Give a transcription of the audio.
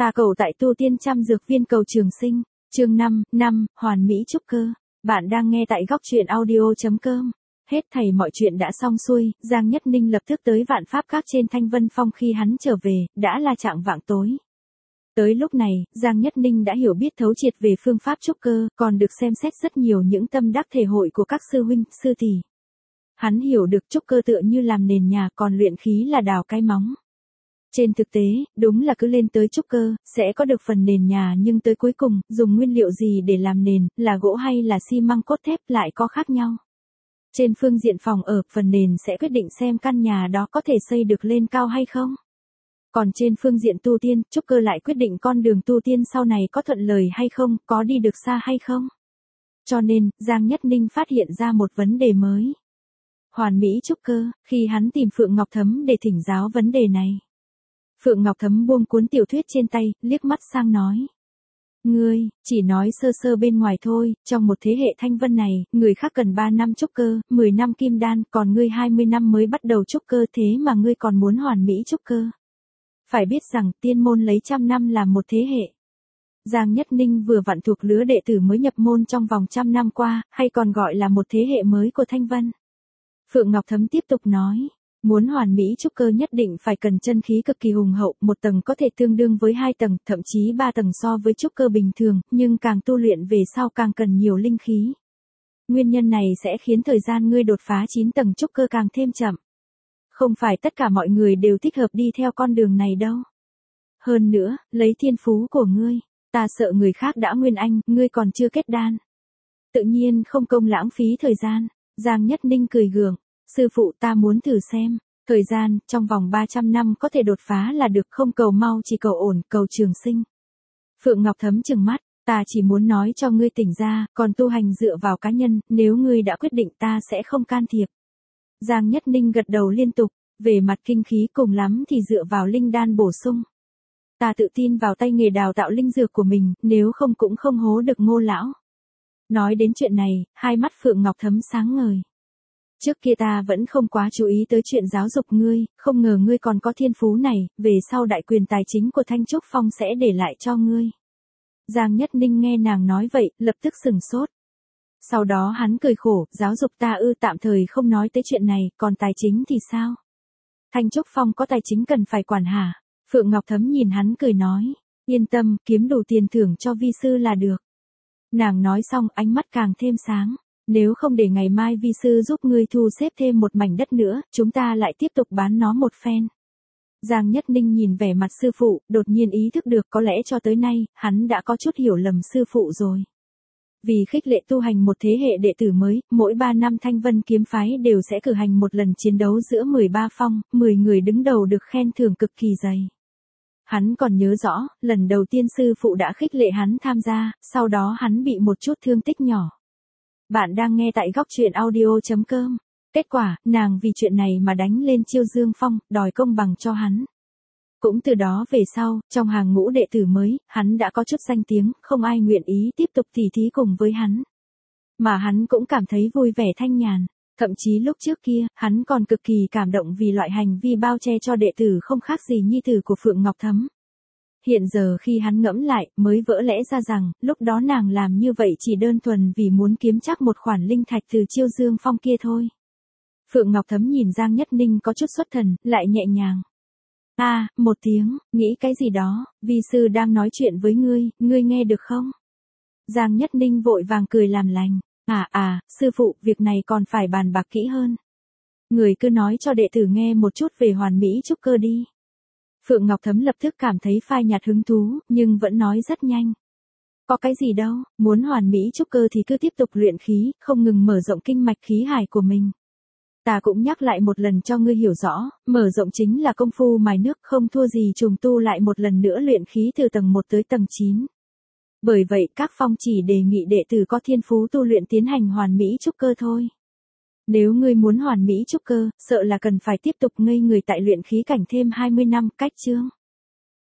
Ta cầu tại tu tiên trăm dược viên cầu trường sinh. Chương 5, hoàn mỹ trúc cơ. Bạn đang nghe tại góc truyện audio.com. Hết thảy mọi chuyện đã xong xuôi, Giang Nhất Ninh lập tức tới Vạn Pháp Các trên Thanh Vân Phong. Khi hắn trở về, đã là chạng vạng tối. Tới lúc này, Giang Nhất Ninh đã hiểu biết thấu triệt về phương pháp trúc cơ, còn được xem xét rất nhiều những tâm đắc thể hội của các sư huynh, sư tỷ. Hắn hiểu được trúc cơ tựa như làm nền nhà, còn luyện khí là đào cái móng. Trên thực tế, đúng là cứ lên tới trúc cơ, sẽ có được phần nền nhà, nhưng tới cuối cùng, dùng nguyên liệu gì để làm nền, là gỗ hay là xi măng cốt thép lại có khác nhau. Trên phương diện phòng ở, phần nền sẽ quyết định xem căn nhà đó có thể xây được lên cao hay không. Còn trên phương diện tu tiên, trúc cơ lại quyết định con đường tu tiên sau này có thuận lợi hay không, có đi được xa hay không. Cho nên, Giang Nhất Ninh phát hiện ra một vấn đề mới. Hoàn mỹ trúc cơ, khi hắn tìm Phượng Ngọc Thấm để thỉnh giáo vấn đề này. Phượng Ngọc Thấm buông cuốn tiểu thuyết trên tay, liếc mắt sang nói. Ngươi, chỉ nói sơ sơ bên ngoài thôi, trong một thế hệ thanh vân này, người khác cần 3 năm trúc cơ, 10 năm kim đan, còn ngươi 20 năm mới bắt đầu trúc cơ, thế mà ngươi còn muốn hoàn mỹ trúc cơ. Phải biết rằng, tiên môn lấy 100 năm làm một thế hệ. Giang Nhất Ninh vừa vặn thuộc lứa đệ tử mới nhập môn trong vòng 100 năm qua, hay còn gọi là một thế hệ mới của thanh vân. Phượng Ngọc Thấm tiếp tục nói. Muốn hoàn mỹ trúc cơ nhất định phải cần chân khí cực kỳ hùng hậu, một tầng có thể tương đương với 2 tầng, thậm chí 3 tầng so với trúc cơ bình thường, nhưng càng tu luyện về sau càng cần nhiều linh khí. Nguyên nhân này sẽ khiến thời gian ngươi đột phá 9 tầng trúc cơ càng thêm chậm. Không phải tất cả mọi người đều thích hợp đi theo con đường này đâu. Hơn nữa, lấy thiên phú của ngươi, ta sợ người khác đã nguyên anh, ngươi còn chưa kết đan. Tự nhiên không công lãng phí thời gian. Giang Nhất Ninh cười gượng. Sư phụ, ta muốn thử xem, thời gian, trong vòng 300 năm có thể đột phá là được, không cầu mau chỉ cầu ổn, cầu trường sinh. Phượng Ngọc Thấm trừng mắt, ta chỉ muốn nói cho ngươi tỉnh ra, còn tu hành dựa vào cá nhân, nếu ngươi đã quyết định ta sẽ không can thiệp. Giang Nhất Ninh gật đầu liên tục, về mặt kinh khí cùng lắm thì dựa vào linh đan bổ sung. Ta tự tin vào tay nghề đào tạo linh dược của mình, nếu không cũng không hố được Ngô lão. Nói đến chuyện này, hai mắt Phượng Ngọc Thấm sáng ngời. Trước kia ta vẫn không quá chú ý tới chuyện giáo dục ngươi, không ngờ ngươi còn có thiên phú này, về sau đại quyền tài chính của Thanh Trúc Phong sẽ để lại cho ngươi. Giang Nhất Ninh nghe nàng nói vậy, lập tức sừng sốt. Sau đó hắn cười khổ, giáo dục ta tạm thời không nói tới chuyện này, còn tài chính thì sao? Thanh Trúc Phong có tài chính cần phải quản hả? Phượng Ngọc Thấm nhìn hắn cười nói, yên tâm, kiếm đủ tiền thưởng cho vi sư là được. Nàng nói xong, ánh mắt càng thêm sáng. Nếu không để ngày mai vi sư giúp ngươi thu xếp thêm một mảnh đất nữa, chúng ta lại tiếp tục bán nó một phen. Giang Nhất Ninh nhìn vẻ mặt sư phụ, đột nhiên ý thức được có lẽ cho tới nay, hắn đã có chút hiểu lầm sư phụ rồi. Vì khích lệ tu hành một thế hệ đệ tử mới, mỗi 3 năm Thanh Vân kiếm phái đều sẽ cử hành một lần chiến đấu giữa 13 phong, 10 người đứng đầu được khen thưởng cực kỳ dày. Hắn còn nhớ rõ, lần đầu tiên sư phụ đã khích lệ hắn tham gia, sau đó hắn bị một chút thương tích nhỏ. Bạn đang nghe tại góc truyện audio.com. Kết quả, nàng vì chuyện này mà đánh lên Chiêu Dương Phong, đòi công bằng cho hắn. Cũng từ đó về sau, trong hàng ngũ đệ tử mới, hắn đã có chút danh tiếng, không ai nguyện ý tiếp tục tỉ thí cùng với hắn. Mà hắn cũng cảm thấy vui vẻ thanh nhàn. Thậm chí lúc trước kia, hắn còn cực kỳ cảm động vì loại hành vi bao che cho đệ tử không khác gì nhi tử của Phượng Ngọc Thấm. Hiện giờ khi hắn ngẫm lại, mới vỡ lẽ ra rằng, lúc đó nàng làm như vậy chỉ đơn thuần vì muốn kiếm chắc một khoản linh thạch từ Chiêu Dương Phong kia thôi. Phượng Ngọc Thấm nhìn Giang Nhất Ninh có chút xuất thần, lại nhẹ nhàng. Một tiếng, nghĩ cái gì đó, vi sư đang nói chuyện với ngươi nghe được không? Giang Nhất Ninh vội vàng cười làm lành. Sư phụ, việc này còn phải bàn bạc kỹ hơn. Người cứ nói cho đệ tử nghe một chút về hoàn mỹ trúc cơ đi. Phượng Ngọc Thấm lập tức cảm thấy phai nhạt hứng thú, nhưng vẫn nói rất nhanh. Có cái gì đâu, muốn hoàn mỹ trúc cơ thì cứ tiếp tục luyện khí, không ngừng mở rộng kinh mạch khí hải của mình. Ta cũng nhắc lại một lần cho ngươi hiểu rõ, mở rộng chính là công phu mài nước, không thua gì trùng tu lại một lần nữa luyện khí từ tầng 1 tới tầng 9. Bởi vậy các phong chỉ đề nghị đệ tử có thiên phú tu luyện tiến hành hoàn mỹ trúc cơ thôi. Nếu ngươi muốn hoàn mỹ trúc cơ, sợ là cần phải tiếp tục ngây người tại luyện khí cảnh thêm 20 năm, cách chương.